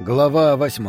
Глава 8.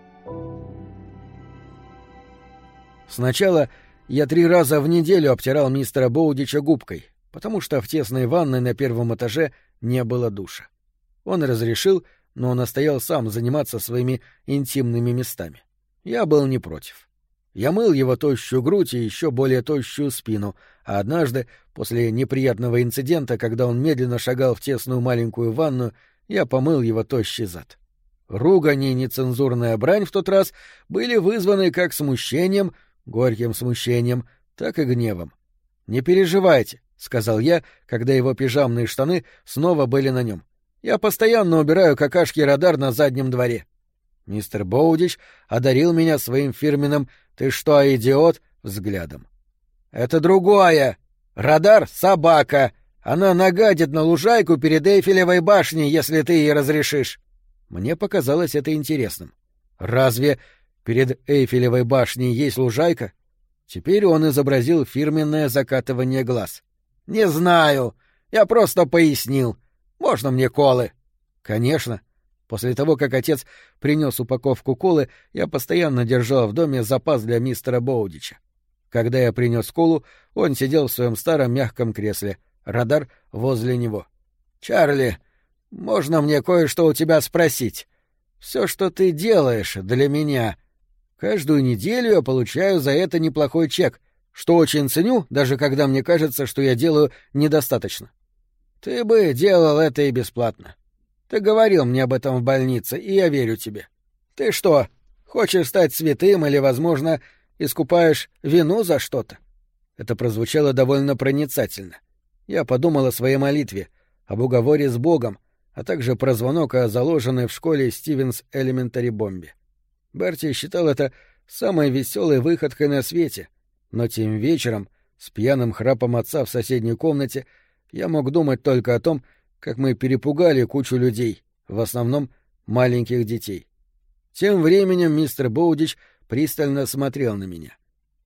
Сначала я 3 раза в неделю обтирал мистера Боудича губкой, потому что в тесной ванной на первом этаже не было душа. Он разрешил, но настоял сам заниматься своими интимными местами. Я был не против. Я мыл его тощую грудь и еще более тощую спину, а однажды, после неприятного инцидента, когда он медленно шагал в тесную маленькую ванную, я помыл его тощий зад. Ругань и нецензурная брань в тот раз были вызваны как смущением, горьким смущением, так и гневом. «Не переживайте», — сказал я, когда его пижамные штаны снова были на нем. «Я постоянно убираю какашки радар на заднем дворе». Мистер Боудич одарил меня своим фирменным «ты что, идиот?» взглядом. «Это другое! Радар — собака! Она нагадит на лужайку перед Эйфелевой башней, если ты ей разрешишь!» Мне показалось это интересным. Разве перед Эйфелевой башней есть лужайка? Теперь он изобразил фирменное закатывание глаз. «Не знаю. Я просто пояснил. Можно мне колы?» «Конечно». После того, как отец принес упаковку колы, я постоянно держал в доме запас для мистера Боудича. Когда я принес колу, он сидел в своем старом мягком кресле, радар возле него. «Чарли, можно мне кое-что у тебя спросить? Все, что ты делаешь для меня. Каждую неделю я получаю за это неплохой чек, что очень ценю, даже когда мне кажется, что я делаю недостаточно. Ты бы делал это и бесплатно. Ты говорил мне об этом в больнице, и я верю тебе. Ты что, хочешь стать святым или, возможно, искупаешь вину за что-то?» Это прозвучало довольно проницательно. Я подумал о своей молитве, об уговоре с Богом, а также про звонок о заложенной в школе Стивенс Элементари бомбе. Берти считал это самой веселой выходкой на свете, но тем вечером, с пьяным храпом отца в соседней комнате, я мог думать только о том, как мы перепугали кучу людей, в основном маленьких детей. Тем временем мистер Боудич пристально смотрел на меня.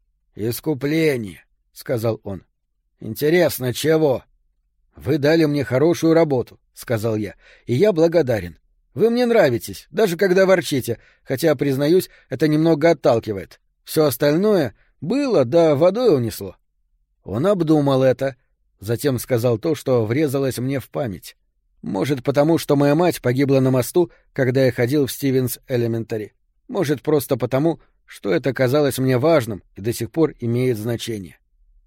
«Искупление», — сказал он. «Интересно, чего?» «Вы дали мне хорошую работу», — сказал я, — «и я благодарен. Вы мне нравитесь, даже когда ворчите, хотя, признаюсь, это немного отталкивает. Все остальное было, да водой унесло». Он обдумал это, затем сказал то, что врезалось мне в память. Может, потому, что моя мать погибла на мосту, когда я ходил в Стивенс Элементари. Может, просто потому, что это казалось мне важным и до сих пор имеет значение.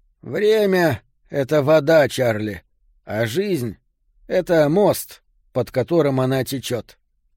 «Время — это вода, Чарли, а жизнь — это мост, под которым она течет».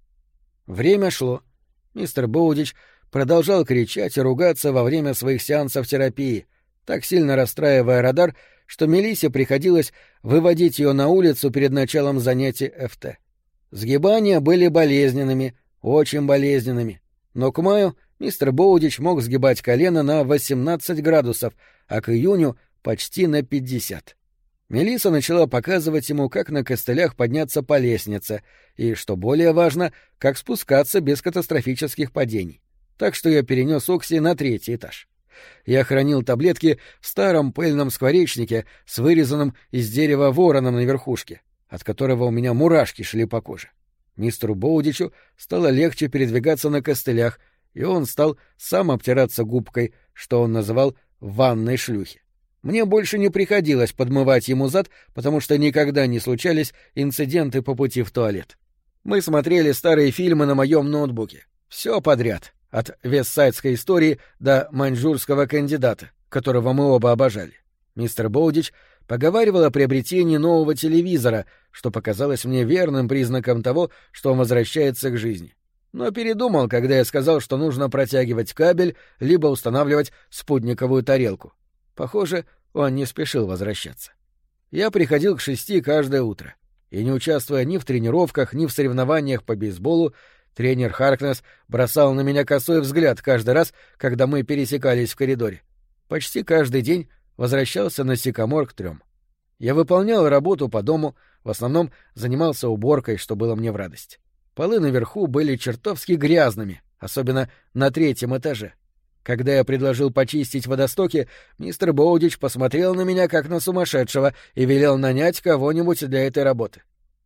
Время шло. Мистер Боудич продолжал кричать и ругаться во время своих сеансов терапии, так сильно расстраивая радар, что Мелиссе приходилось выводить ее на улицу перед началом занятий ФТ. Сгибания были болезненными, очень болезненными, но к маю мистер Боудич мог сгибать колено на 18 градусов, а к июню — почти на 50. Мелисса начала показывать ему, как на костылях подняться по лестнице и, что более важно, как спускаться без катастрофических падений. Так что я перенес Окси на 3-й этаж. Я хранил таблетки в старом пыльном скворечнике с вырезанным из дерева вороном на верхушке, от которого у меня мурашки шли по коже. Мистеру Боудичу стало легче передвигаться на костылях, и он стал сам обтираться губкой, что он называл «ванной шлюхи». Мне больше не приходилось подмывать ему зад, потому что никогда не случались инциденты по пути в туалет. Мы смотрели старые фильмы на моем ноутбуке. Все подряд, от «Вестсайдской истории» до «Маньчжурского кандидата», которого мы оба обожали. Мистер Боудич поговаривал о приобретении нового телевизора, что показалось мне верным признаком того, что он возвращается к жизни. Но передумал, когда я сказал, что нужно протягивать кабель либо устанавливать спутниковую тарелку. Похоже, он не спешил возвращаться. Я приходил к 6 каждое утро, и, не участвуя ни в тренировках, ни в соревнованиях по бейсболу, тренер Харкнесс бросал на меня косой взгляд каждый раз, когда мы пересекались в коридоре. Почти каждый день возвращался на Сикамор к 3. Я выполнял работу по дому, в основном занимался уборкой, что было мне в радость. Полы наверху были чертовски грязными, особенно на 3-м этаже. Когда я предложил почистить водостоки, мистер Боудич посмотрел на меня как на сумасшедшего и велел нанять кого-нибудь для этой работы.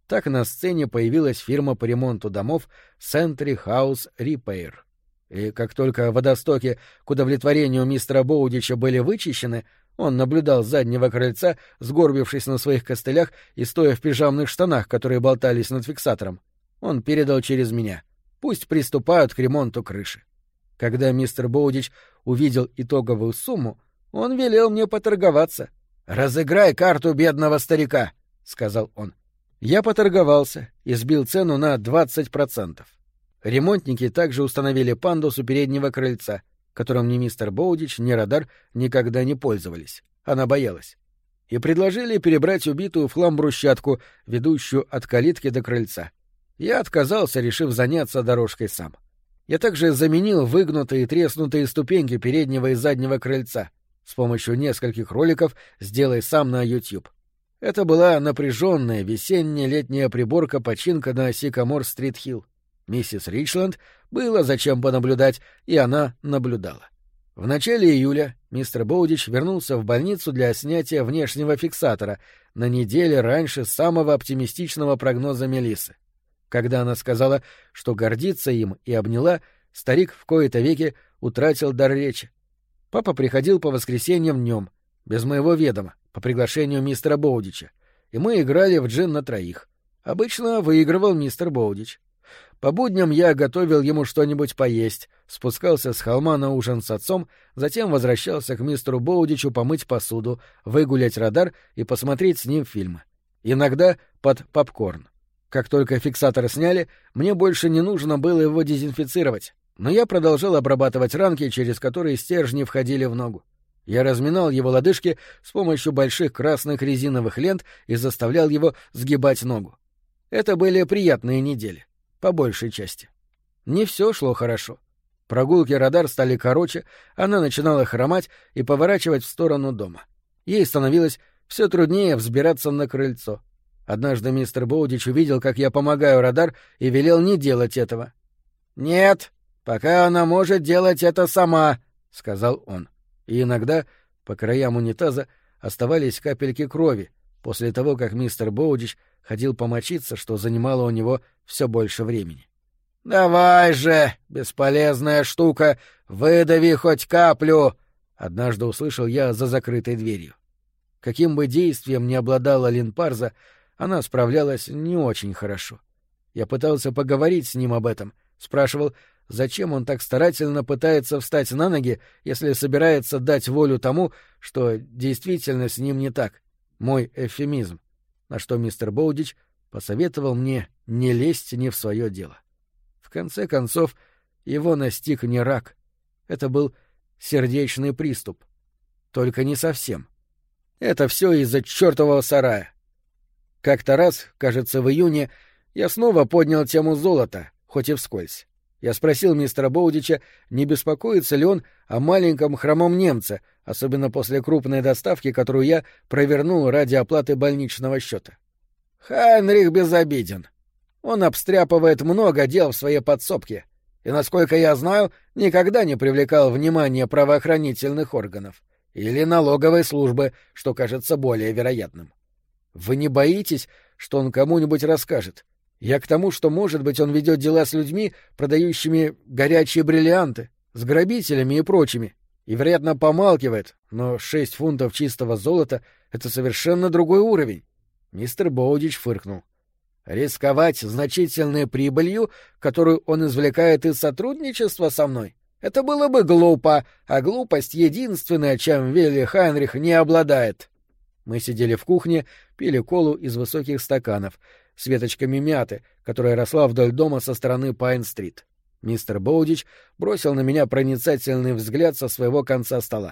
Так на сцене появилась фирма по ремонту домов Century House Repair. И как только водостоки к удовлетворению мистера Боудича были вычищены, он наблюдал с заднего крыльца, сгорбившись на своих костылях и стоя в пижамных штанах, которые болтались над фиксатором. Он передал через меня. Пусть приступают к ремонту крыши. Когда мистер Боудич увидел итоговую сумму, он велел мне поторговаться. «Разыграй карту бедного старика», — сказал он. Я поторговался и сбил цену на 20%. Ремонтники также установили пандус у переднего крыльца, которым ни мистер Боудич, ни радар никогда не пользовались. Она боялась. И предложили перебрать убитую в хлам брусчатку, ведущую от калитки до крыльца. Я отказался, решив заняться дорожкой сам. Я также заменил выгнутые и треснутые ступеньки переднего и заднего крыльца с помощью нескольких роликов «Сделай сам» на YouTube. Это была напряженная весенняя летняя приборка-починка на Сикамор-стрит-Хилл. Миссис Ричленд было зачем понаблюдать, и она наблюдала. В начале июля мистер Боудич вернулся в больницу для снятия внешнего фиксатора на неделе раньше самого оптимистичного прогноза Мелиссы. Когда она сказала, что гордится им, и обняла, старик в кои-то веки утратил дар речи. Папа приходил по воскресеньям днем, без моего ведома, по приглашению мистера Боудича, и мы играли в джин на троих. Обычно выигрывал мистер Боудич. По будням я готовил ему что-нибудь поесть, спускался с холма на ужин с отцом, затем возвращался к мистеру Боудичу помыть посуду, выгулять радар и посмотреть с ним фильмы. Иногда под попкорн. Как только фиксатор сняли, мне больше не нужно было его дезинфицировать, но я продолжал обрабатывать ранки, через которые стержни входили в ногу. Я разминал его лодыжки с помощью больших красных резиновых лент и заставлял его сгибать ногу. Это были приятные недели, по большей части. Не все шло хорошо. Прогулки радар стали короче, она начинала хромать и поворачивать в сторону дома. Ей становилось все труднее взбираться на крыльцо. Однажды мистер Боудич увидел, как я помогаю радар, и велел не делать этого. «Нет, пока она может делать это сама», — сказал он. И иногда по краям унитаза оставались капельки крови после того, как мистер Боудич ходил помочиться, что занимало у него все больше времени. «Давай же, бесполезная штука, выдави хоть каплю!» — однажды услышал я за закрытой дверью. Каким бы действием ни обладала Линпарза, она справлялась не очень хорошо. Я пытался поговорить с ним об этом, спрашивал, зачем он так старательно пытается встать на ноги, если собирается дать волю тому, что действительно с ним не так, мой эвфемизм, на что мистер Боудич посоветовал мне не лезть не в свое дело. В конце концов, его настиг не рак. Это был сердечный приступ. Только не совсем. Это все из-за чертового сарая. Как-то раз, кажется, в июне, я снова поднял тему золота, хоть и вскользь. Я спросил мистера Боудича, не беспокоится ли он о маленьком хромом немце, особенно после крупной доставки, которую я провернул ради оплаты больничного счета. Хайнрих безобиден. Он обстряпывает много дел в своей подсобке, и, насколько я знаю, никогда не привлекал внимания правоохранительных органов или налоговой службы, что кажется более вероятным. Вы не боитесь, что он кому-нибудь расскажет? Я к тому, что, может быть, он ведет дела с людьми, продающими горячие бриллианты, с грабителями и прочими, и, вероятно, помалкивает, но 6 фунтов чистого золота — это совершенно другой уровень. Мистер Боудич фыркнул. Рисковать значительной прибылью, которую он извлекает из сотрудничества со мной, это было бы глупо, а глупость — единственное, чем Вилли Хайнрих не обладает. Мы сидели в кухне, пили колу из высоких стаканов с веточками мяты, которая росла вдоль дома со стороны Пайн-стрит. Мистер Боудич бросил на меня проницательный взгляд со своего конца стола.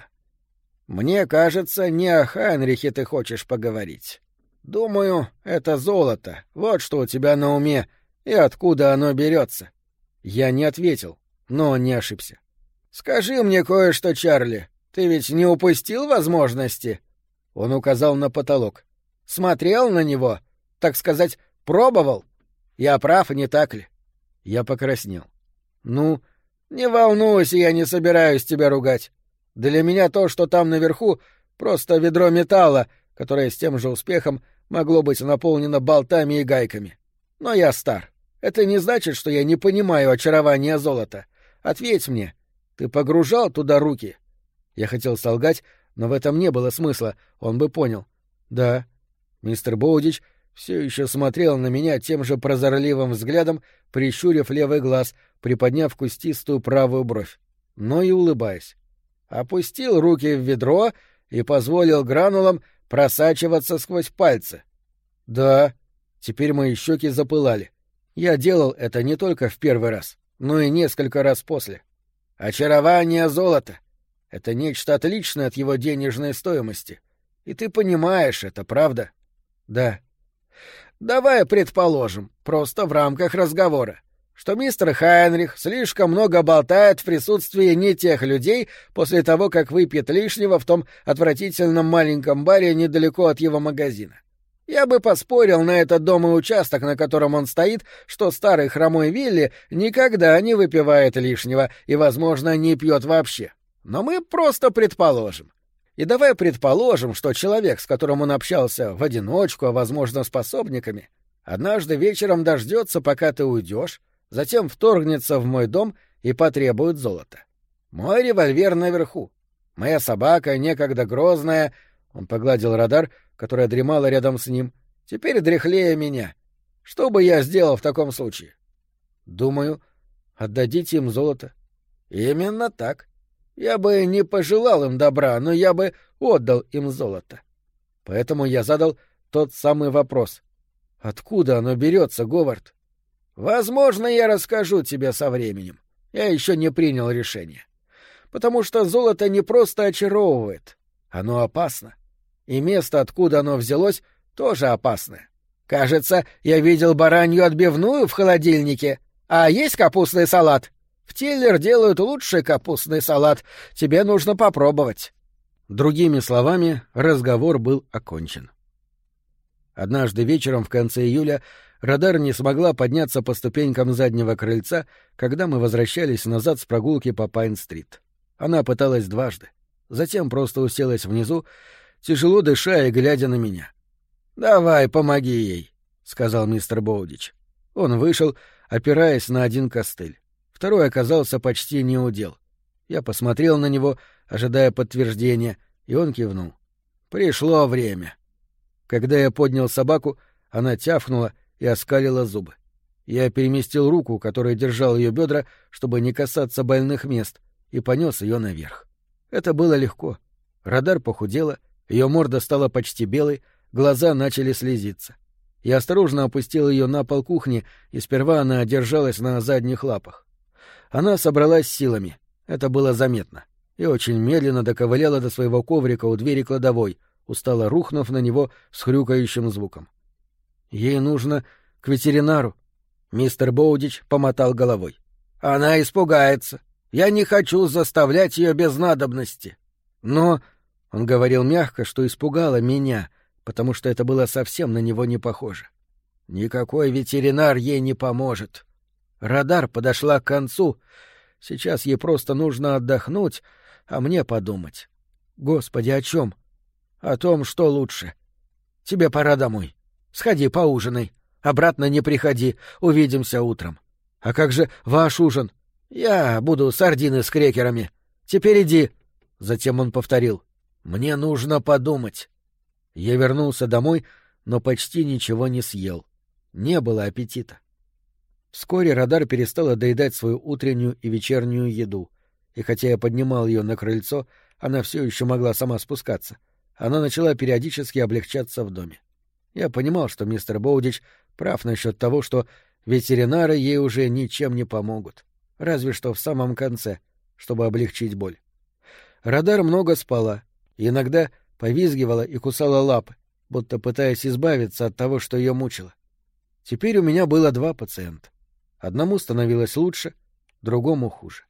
«Мне кажется, не о Хайнрихе ты хочешь поговорить. Думаю, это золото, вот что у тебя на уме, и откуда оно берется». Я не ответил, но не ошибся. «Скажи мне кое-что, Чарли, ты ведь не упустил возможности?» Он указал на потолок. «Смотрел на него? Так сказать, пробовал? Я прав, не так ли?» Я покраснел. «Ну, не волнуйся, я не собираюсь тебя ругать. Для меня то, что там наверху, просто ведро металла, которое с тем же успехом могло быть наполнено болтами и гайками. Но я стар. Это не значит, что я не понимаю очарования золота. Ответь мне, ты погружал туда руки?» Я хотел солгать, но в этом не было смысла, он бы понял. «Да». Мистер Боудич все еще смотрел на меня тем же прозорливым взглядом, прищурив левый глаз, приподняв кустистую правую бровь, но и улыбаясь. Опустил руки в ведро и позволил гранулам просачиваться сквозь пальцы. «Да». Теперь мои щеки запылали. Я делал это не только в первый раз, но и несколько раз после. Очарование золота — это нечто отличное от его денежной стоимости. И ты понимаешь это, правда? Да. Давай предположим, просто в рамках разговора, что мистер Хайнрих слишком много болтает в присутствии не тех людей после того, как выпьет лишнего в том отвратительном маленьком баре недалеко от его магазина. Я бы поспорил на этот дом и участок, на котором он стоит, что старый хромой Вилли никогда не выпивает лишнего и, возможно, не пьет вообще. Но мы просто предположим. И давай предположим, что человек, с которым он общался в одиночку, а, возможно, с пособниками, однажды вечером дождется, пока ты уйдешь, затем вторгнется в мой дом и потребует золота. Мой револьвер наверху. Моя собака, некогда грозная, он погладил радар, которая дремала рядом с ним, теперь дряхлее меня. Что бы я сделал в таком случае? Думаю, отдадите им золото. Именно так. Я бы не пожелал им добра, но я бы отдал им золото. Поэтому я задал тот самый вопрос. Откуда оно берется, Говард? Возможно, я расскажу тебе со временем. Я еще не принял решение. Потому что золото не просто очаровывает. Оно опасно. И место, откуда оно взялось, тоже опасное. Кажется, я видел баранью отбивную в холодильнике. А есть капустный салат? В Тиллер делают лучший капустный салат. Тебе нужно попробовать. Другими словами, разговор был окончен. Однажды вечером в конце июля Радар не смогла подняться по ступенькам заднего крыльца, когда мы возвращались назад с прогулки по Пайн-стрит. Она пыталась дважды. Затем просто уселась внизу, тяжело дыша и глядя на меня. «Давай, помоги ей», — сказал мистер Боудич. Он вышел, опираясь на один костыль. Второй оказался почти неудел. Я посмотрел на него, ожидая подтверждения, и он кивнул. «Пришло время». Когда я поднял собаку, она тявкнула и оскалила зубы. Я переместил руку, которая держал ее бедра, чтобы не касаться больных мест, и понес ее наверх. Это было легко. Радар похудела, ее морда стала почти белой, глаза начали слезиться. Я осторожно опустил ее на пол кухни, и сперва она держалась на задних лапах. Она собралась силами, это было заметно, и очень медленно доковыляла до своего коврика у двери кладовой, устало рухнув на него с хрюкающим звуком. «Ей нужно к ветеринару», — мистер Боудич помотал головой. «Она испугается. Я не хочу заставлять ее без надобности». «Но...» — он говорил мягко, что испугало меня, потому что это было совсем на него не похоже. «Никакой ветеринар ей не поможет. Радар подошла к концу. Сейчас ей просто нужно отдохнуть, а мне подумать. Господи, о чем? О том, что лучше. Тебе пора домой. Сходи поужинай. Обратно не приходи. Увидимся утром. А как же ваш ужин? Я буду сардины с крекерами. Теперь иди». Затем он повторил. «Мне нужно подумать». Я вернулся домой, но почти ничего не съел. Не было аппетита. Вскоре Радар перестала доедать свою утреннюю и вечернюю еду, и хотя я поднимал ее на крыльцо, она все еще могла сама спускаться. Она начала периодически облегчаться в доме. Я понимал, что мистер Боудич прав насчет того, что ветеринары ей уже ничем не помогут, разве что в самом конце, чтобы облегчить боль. Радар много спала, и иногда повизгивала и кусала лапы, будто пытаясь избавиться от того, что ее мучило. Теперь у меня было 2 пациента. Одному становилось лучше, другому хуже.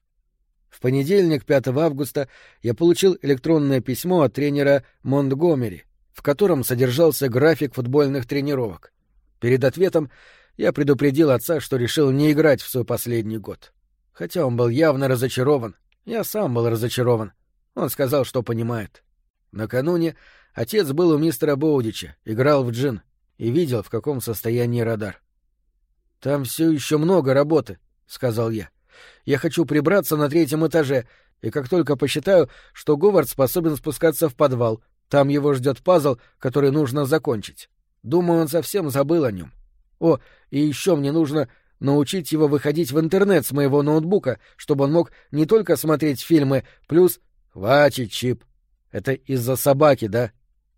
В понедельник, 5 августа, я получил электронное письмо от тренера Монтгомери, в котором содержался график футбольных тренировок. Перед ответом я предупредил отца, что решил не играть в свой последний год. Хотя он был явно разочарован, я сам был разочарован. Он сказал, что понимает. Накануне отец был у мистера Боудича, играл в джин, и видел, в каком состоянии радар. «Там все еще много работы», — сказал я. «Я хочу прибраться на 3-м этаже, и как только посчитаю, что Говард способен спускаться в подвал, там его ждет пазл, который нужно закончить. Думаю, он совсем забыл о нем. О, и еще мне нужно научить его выходить в интернет с моего ноутбука, чтобы он мог не только смотреть фильмы, плюс... Хватит, Чип. Это из-за собаки, да?»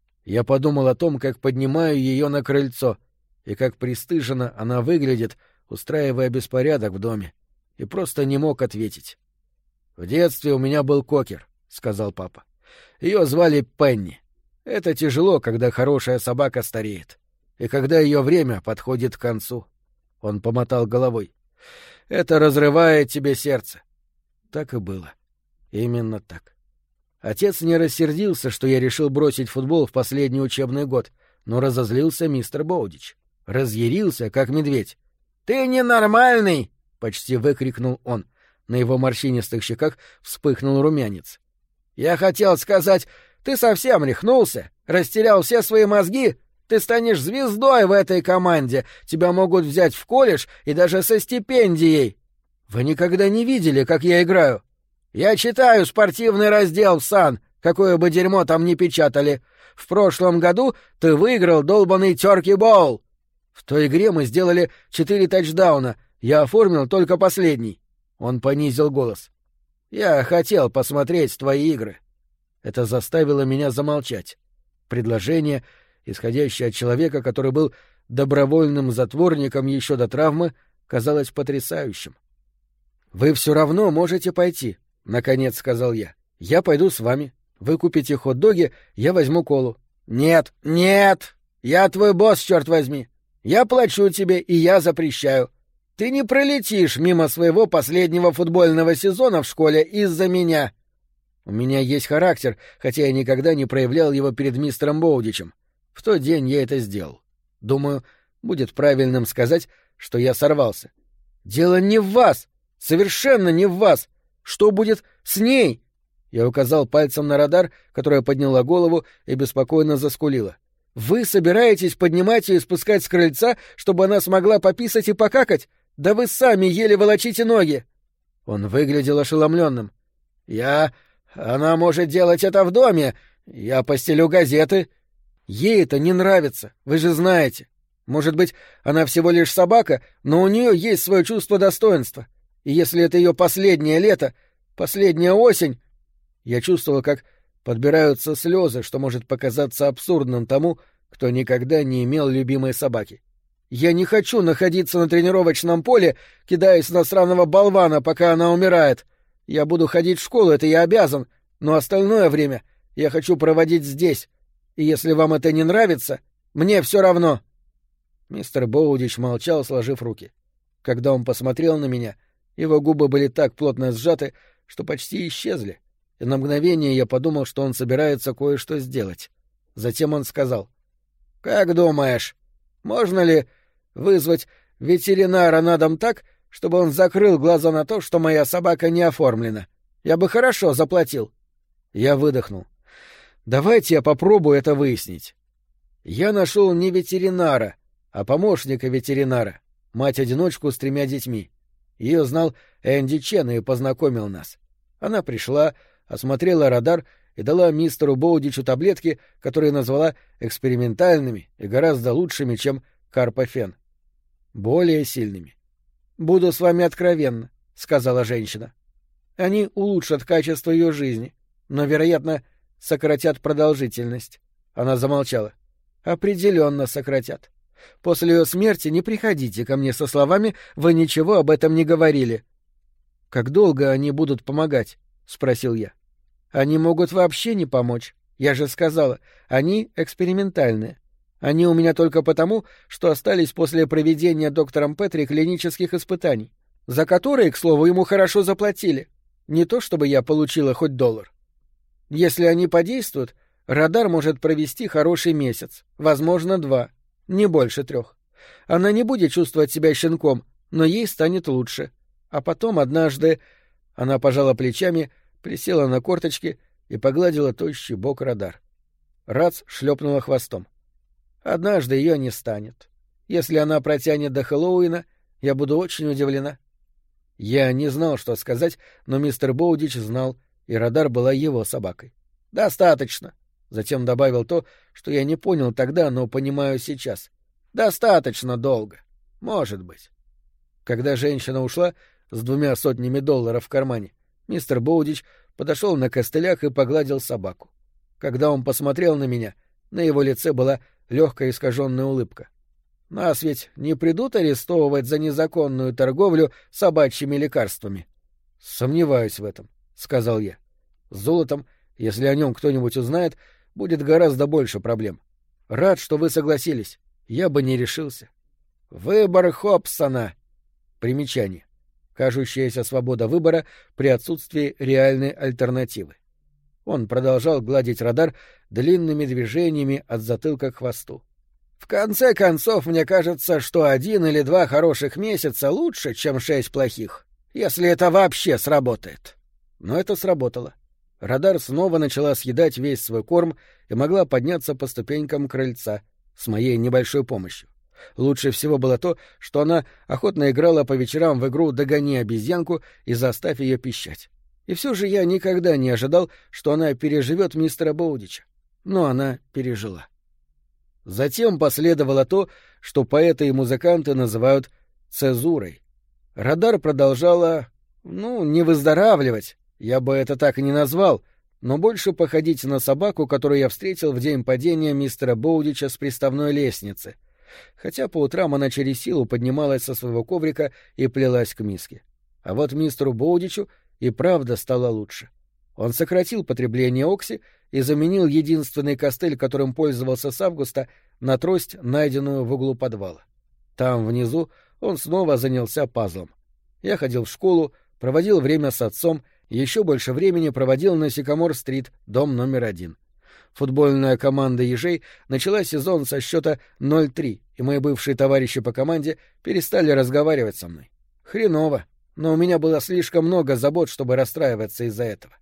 Я подумал о том, как поднимаю ее на крыльцо, и как пристыженно она выглядит, устраивая беспорядок в доме, и просто не мог ответить. «В детстве у меня был кокер», — сказал папа. «Ее звали Пенни. Это тяжело, когда хорошая собака стареет, и когда ее время подходит к концу». Он помотал головой. «Это разрывает тебе сердце». Так и было. Именно так. Отец не рассердился, что я решил бросить футбол в последний учебный год, но разозлился мистер Боудич. Разъярился, как медведь. «Ты ненормальный!» — почти выкрикнул он. На его морщинистых щеках вспыхнул румянец. «Я хотел сказать, ты совсем рехнулся, растерял все свои мозги. Ты станешь звездой в этой команде, тебя могут взять в колледж и даже со стипендией. Вы никогда не видели, как я играю. Я читаю спортивный раздел в Сан, какое бы дерьмо там ни печатали. В прошлом году ты выиграл долбаный Тёрки-боул. В той игре мы сделали 4 тачдауна, я оформил только последний». Он понизил голос. «Я хотел посмотреть твои игры». Это заставило меня замолчать. Предложение, исходящее от человека, который был добровольным затворником еще до травмы, казалось потрясающим. «Вы все равно можете пойти», — наконец сказал я. «Я пойду с вами. Вы купите хот-доги, я возьму колу». «Нет, нет! Я твой босс, черт возьми! Я плачу тебе, и я запрещаю. Ты не пролетишь мимо своего последнего футбольного сезона в школе из-за меня». У меня есть характер, хотя я никогда не проявлял его перед мистером Боудичем. В тот день я это сделал. Думаю, будет правильным сказать, что я сорвался. «Дело не в вас! Совершенно не в вас! Что будет с ней?» Я указал пальцем на радар, которая подняла голову и беспокойно заскулила. «Вы собираетесь поднимать ее и спускать с крыльца, чтобы она смогла пописать и покакать? Да вы сами еле волочите ноги!» Он выглядел ошеломленным. Она может делать это в доме. Я постелю газеты». «Ей это не нравится, вы же знаете. Может быть, она всего лишь собака, но у нее есть свое чувство достоинства. И если это ее последнее лето, последняя осень...» Я чувствовал, как подбираются слезы, что может показаться абсурдным тому, кто никогда не имел любимой собаки. «Я не хочу находиться на тренировочном поле, кидаясь на сраного болвана, пока она умирает. Я буду ходить в школу, это я обязан, но остальное время я хочу проводить здесь. И если вам это не нравится, мне все равно». Мистер Боудич молчал, сложив руки. Когда он посмотрел на меня, его губы были так плотно сжаты, что почти исчезли, и на мгновение я подумал, что он собирается кое-что сделать. Затем он сказал: «Как думаешь, можно ли вызвать ветеринара на дом так, чтобы он закрыл глаза на то, что моя собака не оформлена? Я бы хорошо заплатил». Я выдохнул. «Давайте я попробую это выяснить». Я нашел не ветеринара, а помощника ветеринара, мать-одиночку с 3 детьми. Ее знал Энди Чен и познакомил нас. Она пришла, осмотрела радар и дала мистеру Боудичу таблетки, которые назвала экспериментальными и гораздо лучшими, чем карпофен. Более сильными. «Буду с вами откровенна», — сказала женщина. «Они улучшат качество ее жизни, но, вероятно, сократят продолжительность». Она замолчала. «Определенно сократят. После ее смерти не приходите ко мне со словами «вы ничего об этом не говорили». «Как долго они будут помогать?» — спросил я. «Они могут вообще не помочь. Я же сказала, они экспериментальные. Они у меня только потому, что остались после проведения доктором Петри клинических испытаний, за которые, к слову, ему хорошо заплатили. Не то чтобы я получила хоть $1. Если они подействуют, радар может провести хороший месяц, возможно, 2, не больше 3. Она не будет чувствовать себя щенком, но ей станет лучше. А потом однажды...» Она пожала плечами, присела на корточки и погладила тощий бок радар. Рац шлепнула хвостом. Однажды ее не станет. Если она протянет до Хэллоуина, я буду очень удивлена». Я не знал, что сказать, но мистер Боудич знал, и радар была его собакой. «Достаточно», — затем добавил то, что я не понял тогда, но понимаю сейчас. «Достаточно долго. Может быть». Когда женщина ушла с $200 в кармане, мистер Боудич подошел на костылях и погладил собаку. Когда он посмотрел на меня, на его лице была легкая искаженная улыбка. «Нас ведь не придут арестовывать за незаконную торговлю собачьими лекарствами?» «Сомневаюсь в этом», — сказал я. «С золотом, если о нем кто-нибудь узнает, будет гораздо больше проблем. Рад, что вы согласились. Я бы не решился». «Выбор Хобсона». Примечание. Кажущаяся свобода выбора при отсутствии реальной альтернативы. Он продолжал гладить радар длинными движениями от затылка к хвосту. «В конце концов, мне кажется, что 1 или 2 хороших месяца лучше, чем 6 плохих, если это вообще сработает». Но это сработало. Радар снова начала съедать весь свой корм и могла подняться по ступенькам крыльца с моей небольшой помощью. Лучше всего было то, что она охотно играла по вечерам в игру «Догони обезьянку» и «Заставь ее пищать». И все же я никогда не ожидал, что она переживет мистера Боудича. Но она пережила. Затем последовало то, что поэты и музыканты называют цезурой. Радар продолжала, не выздоравливать, я бы это так и не назвал, но больше походить на собаку, которую я встретил в день падения мистера Боудича с приставной лестницы, хотя по утрам она через силу поднималась со своего коврика и плелась к миске. А вот мистеру Боудичу и правда стало лучше. Он сократил потребление окси и заменил единственный костыль, которым пользовался с августа, на трость, найденную в углу подвала. Там, внизу, он снова занялся пазлом. Я ходил в школу, проводил время с отцом, еще больше времени проводил на Сикамор-стрит, дом номер 1. Футбольная команда «Ежей» начала сезон со счета 0-3, и мои бывшие товарищи по команде перестали разговаривать со мной. Хреново, но у меня было слишком много забот, чтобы расстраиваться из-за этого.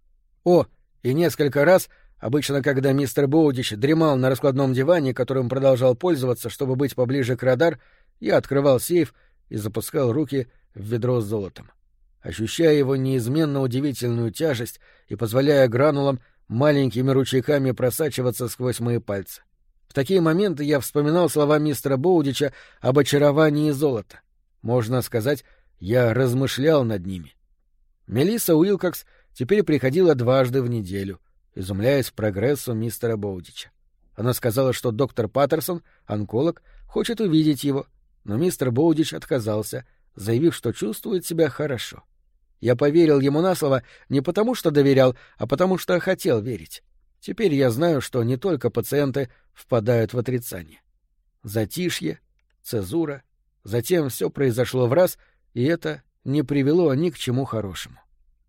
И несколько раз, обычно когда мистер Боудич дремал на раскладном диване, которым продолжал пользоваться, чтобы быть поближе к радар, я открывал сейф и запускал руки в ведро с золотом. Ощущая его неизменно удивительную тяжесть и позволяя гранулам маленькими ручейками просачиваться сквозь мои пальцы. В такие моменты я вспоминал слова мистера Боудича об очаровании золота. Можно сказать, я размышлял над ними. Мелисса Уилкокс теперь приходила 2 раза в неделю, изумляясь прогрессу мистера Боудича. Она сказала, что доктор Паттерсон, онколог, хочет увидеть его, но мистер Боудич отказался, заявив, что чувствует себя хорошо. Я поверил ему на слово не потому, что доверял, а потому, что хотел верить. Теперь я знаю, что не только пациенты впадают в отрицание. Затишье, цезура, затем все произошло в раз, и это не привело ни к чему хорошему.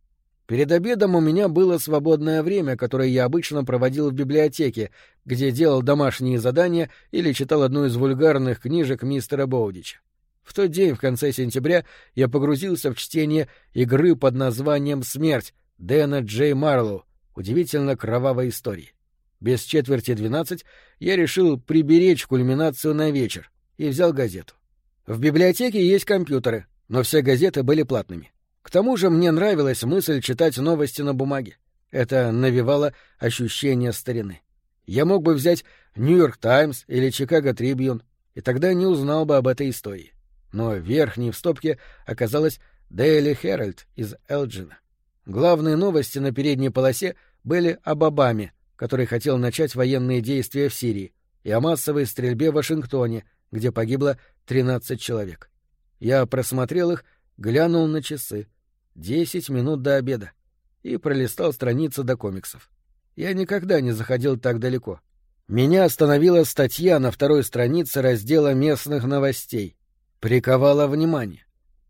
Перед обедом у меня было свободное время, которое я обычно проводил в библиотеке, где делал домашние задания или читал одну из вульгарных книжек мистера Боудича. В тот день, в конце сентября, я погрузился в чтение игры под названием «Смерть» Дэна Джей Марлоу, удивительно кровавой истории. Без 11:45 я решил приберечь кульминацию на вечер и взял газету. В библиотеке есть компьютеры, но все газеты были платными. К тому же мне нравилась мысль читать новости на бумаге. Это навевало ощущение старины. Я мог бы взять «Нью-Йорк Таймс» или «Чикаго Трибьюн», и тогда не узнал бы об этой истории. Но верхней в стопке оказалась «Дейли Herald» из Элджина. Главные новости на передней полосе были об Обаме, который хотел начать военные действия в Сирии, и о массовой стрельбе в Вашингтоне, где погибло 13 человек. Я просмотрел их, глянул на часы. 10 минут до обеда. И пролистал страницы до комиксов. Я никогда не заходил так далеко. Меня остановила статья на 2-й странице раздела местных новостей. Приковала внимание.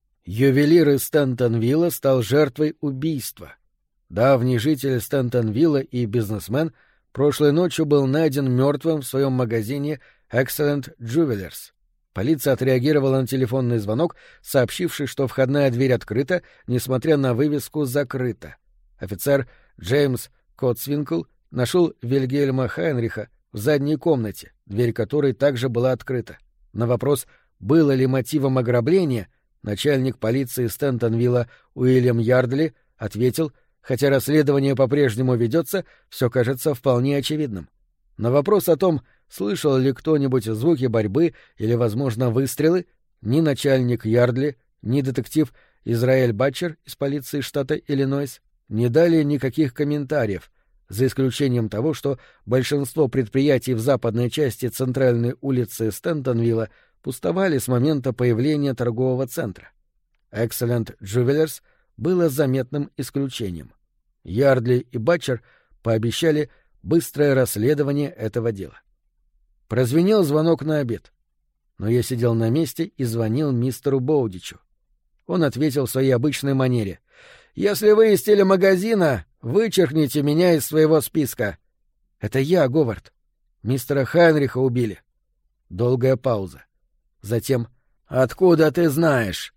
Ювелир из Стентонвилла стал жертвой убийства. Давний житель Стентонвилла и бизнесмен прошлой ночью был найден мертвым в своем магазине Excellent Jewelers. Полиция отреагировала на телефонный звонок, сообщивший, что входная дверь открыта, несмотря на вывеску «Закрыто». Офицер Джеймс Котсвинкл нашел Вильгельма Хайнриха в задней комнате, дверь которой также была открыта. На вопрос, было ли мотивом ограбления, начальник полиции Стентонвилла Уильям Ярдли ответил, хотя расследование по-прежнему ведется, все кажется вполне очевидным. На вопрос о том, слышал ли кто-нибудь звуки борьбы или, возможно, выстрелы, ни начальник Ярдли, ни детектив Израэль Батчер из полиции штата Иллинойс не дали никаких комментариев, за исключением того, что большинство предприятий в западной части центральной улицы Стентонвилла пустовали с момента появления торгового центра. Excellent Jewelers было заметным исключением. Ярдли и Батчер пообещали быстрое расследование этого дела. Прозвенел звонок на обед, но я сидел на месте и звонил мистеру Боудичу. Он ответил в своей обычной манере: «Если вы из телемагазина, вычеркните меня из своего списка». «Это я, Говард. Мистера Хайнриха убили». Долгая пауза. Затем: «Откуда ты знаешь?»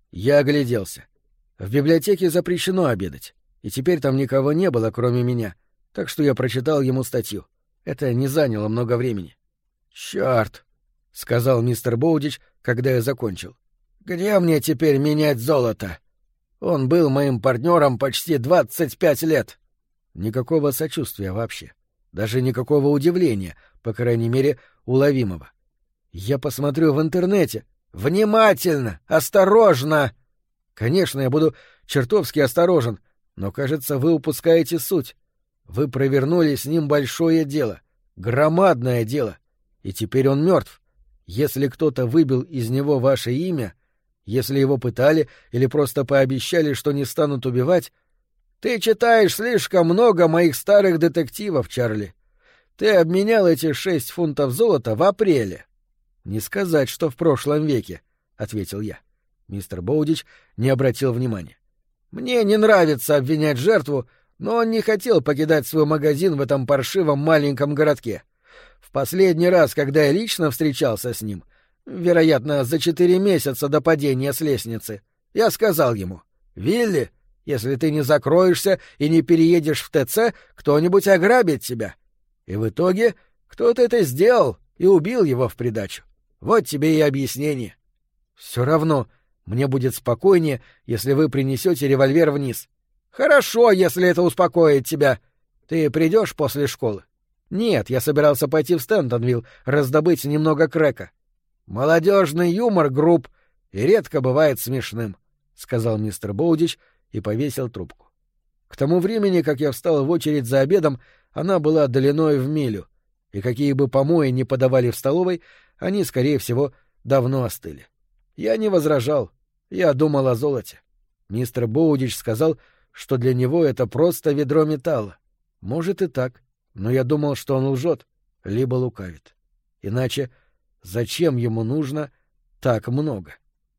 Я огляделся. В библиотеке запрещено обедать, и теперь там никого не было, кроме меня, так что я прочитал ему статью. Это не заняло много времени. «Чёрт!» — сказал мистер Боудич, когда я закончил. «Где мне теперь менять золото? Он был моим партнером почти 25 лет». Никакого сочувствия вообще. Даже никакого удивления, по крайней мере, уловимого. «Я посмотрю в интернете». «Внимательно! Осторожно!» «Конечно, я буду чертовски осторожен, но, кажется, вы упускаете суть. Вы провернули с ним большое дело, громадное дело, и теперь он мертв. Если кто-то выбил из него ваше имя, если его пытали или просто пообещали, что не станут убивать... Ты читаешь слишком много моих старых детективов, Чарли. Ты обменял эти 6 фунтов золота в апреле». «Не сказать, что в прошлом веке», — ответил я. Мистер Боудич не обратил внимания. «Мне не нравится обвинять жертву, но он не хотел покидать свой магазин в этом паршивом маленьком городке. В последний раз, когда я лично встречался с ним, вероятно, за 4 месяца до падения с лестницы, я сказал ему: «Вилли, если ты не закроешься и не переедешь в ТЦ, кто-нибудь ограбит тебя». И в итоге кто-то это сделал и убил его в придачу. Вот тебе и объяснение. Все равно мне будет спокойнее, если вы принесете револьвер вниз. Хорошо, если это успокоит тебя. Ты придешь после школы? Нет, я собирался пойти в Стентонвилл, раздобыть немного крэка. Молодежный юмор груб и редко бывает смешным, — сказал мистер Боудич и повесил трубку. К тому времени, как я встал в очередь за обедом, она была длиной в милю, и какие бы помои ни подавали в столовой, они, скорее всего, давно остыли. Я не возражал. Я думал о золоте. Мистер Боудич сказал, что для него это просто ведро металла. Может и так, но я думал, что он лжет, либо лукавит. Иначе зачем ему нужно так много?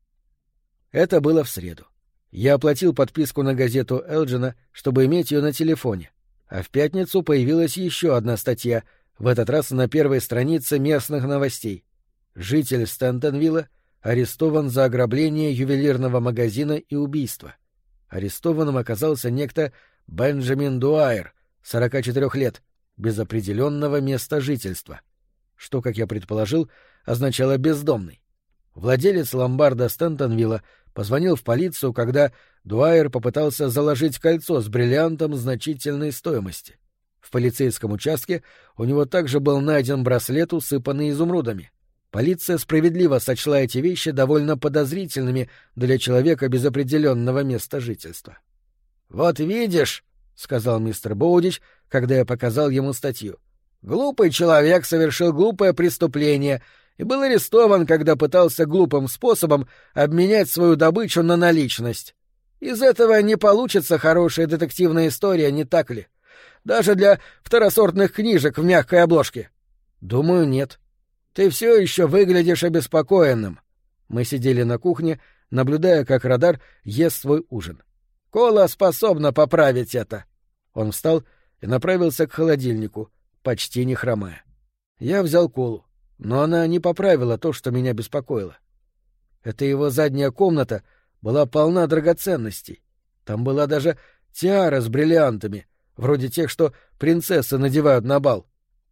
Это было в среду. Я оплатил подписку на газету Элджина, чтобы иметь ее на телефоне. А в пятницу появилась еще одна статья, в этот раз на первой странице местных новостей. Житель Стентонвилла арестован за ограбление ювелирного магазина и убийство. Арестованным оказался некто Бенджамин Дуайер, 44 лет, без определенного места жительства, что, как я предположил, означало «бездомный». Владелец ломбарда Стентонвилла позвонил в полицию, когда Дуайер попытался заложить кольцо с бриллиантом значительной стоимости. В полицейском участке у него также был найден браслет, усыпанный изумрудами. Полиция справедливо сочла эти вещи довольно подозрительными для человека без определенного места жительства. «Вот видишь», — сказал мистер Боудич, когда я показал ему статью, — «глупый человек совершил глупое преступление и был арестован, когда пытался глупым способом обменять свою добычу на наличность. Из этого не получится хорошая детективная история, не так ли? Даже для второсортных книжек в мягкой обложке». «Думаю, нет». «Ты все еще выглядишь обеспокоенным». Мы сидели на кухне, наблюдая, как радар ест свой ужин. «Кола способна поправить это». Он встал и направился к холодильнику, почти не хромая. Я взял колу, но она не поправила то, что меня беспокоило. Эта его задняя комната была полна драгоценностей. Там была даже тиара с бриллиантами, вроде тех, что принцессы надевают на бал.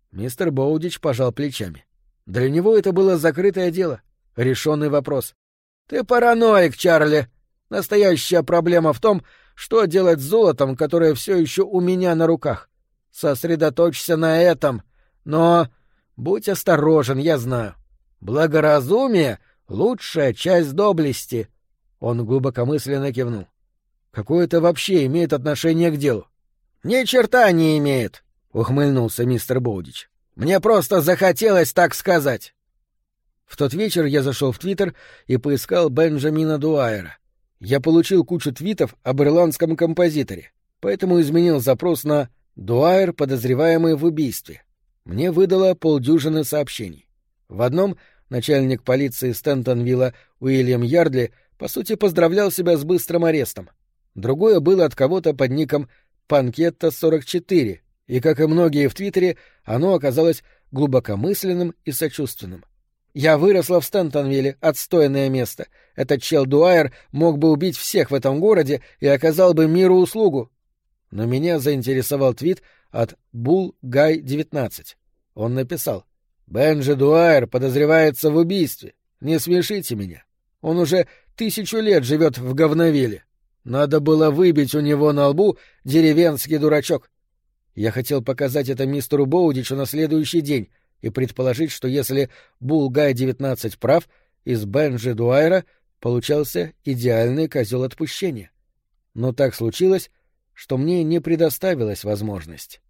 Мистер Боудич пожал плечами. Для него это было закрытое дело, решенный вопрос. «Ты параноик, Чарли. Настоящая проблема в том, что делать с золотом, которое все еще у меня на руках. Сосредоточься на этом. Но будь осторожен, я знаю. Благоразумие — лучшая часть доблести». Он глубокомысленно кивнул. «Какое это вообще имеет отношение к делу?» «Ни черта не имеет», — ухмыльнулся мистер Боудич. «Мне просто захотелось так сказать». В тот вечер я зашел в Твиттер и поискал Бенджамина Дуайера. Я получил кучу твитов об ирландском композиторе, поэтому изменил запрос на «Дуайер, подозреваемый в убийстве». Мне выдало полдюжины сообщений. В одном начальник полиции Стентонвилла Уильям Ярдли по сути поздравлял себя с быстрым арестом. Другое было от кого-то под ником Панкетта-44, и, как и многие в Твиттере, оно оказалось глубокомысленным и сочувственным. «Я выросла в Стентонвилле, отстойное место. Этот чел Дуайер мог бы убить всех в этом городе и оказал бы миру услугу». Но меня заинтересовал твит от Bull-Guy-19. Он написал: «Бенджи Дуайер подозревается в убийстве. Не смешите меня. Он уже 1000 лет живет в говновилле. Надо было выбить у него на лбу деревенский дурачок». Я хотел показать это мистеру Боудичу на следующий день и предположить, что если Bull-Guy-19 прав, из Бенджи Дуайера получался идеальный козел отпущения. Но так случилось, что мне не предоставилась возможность.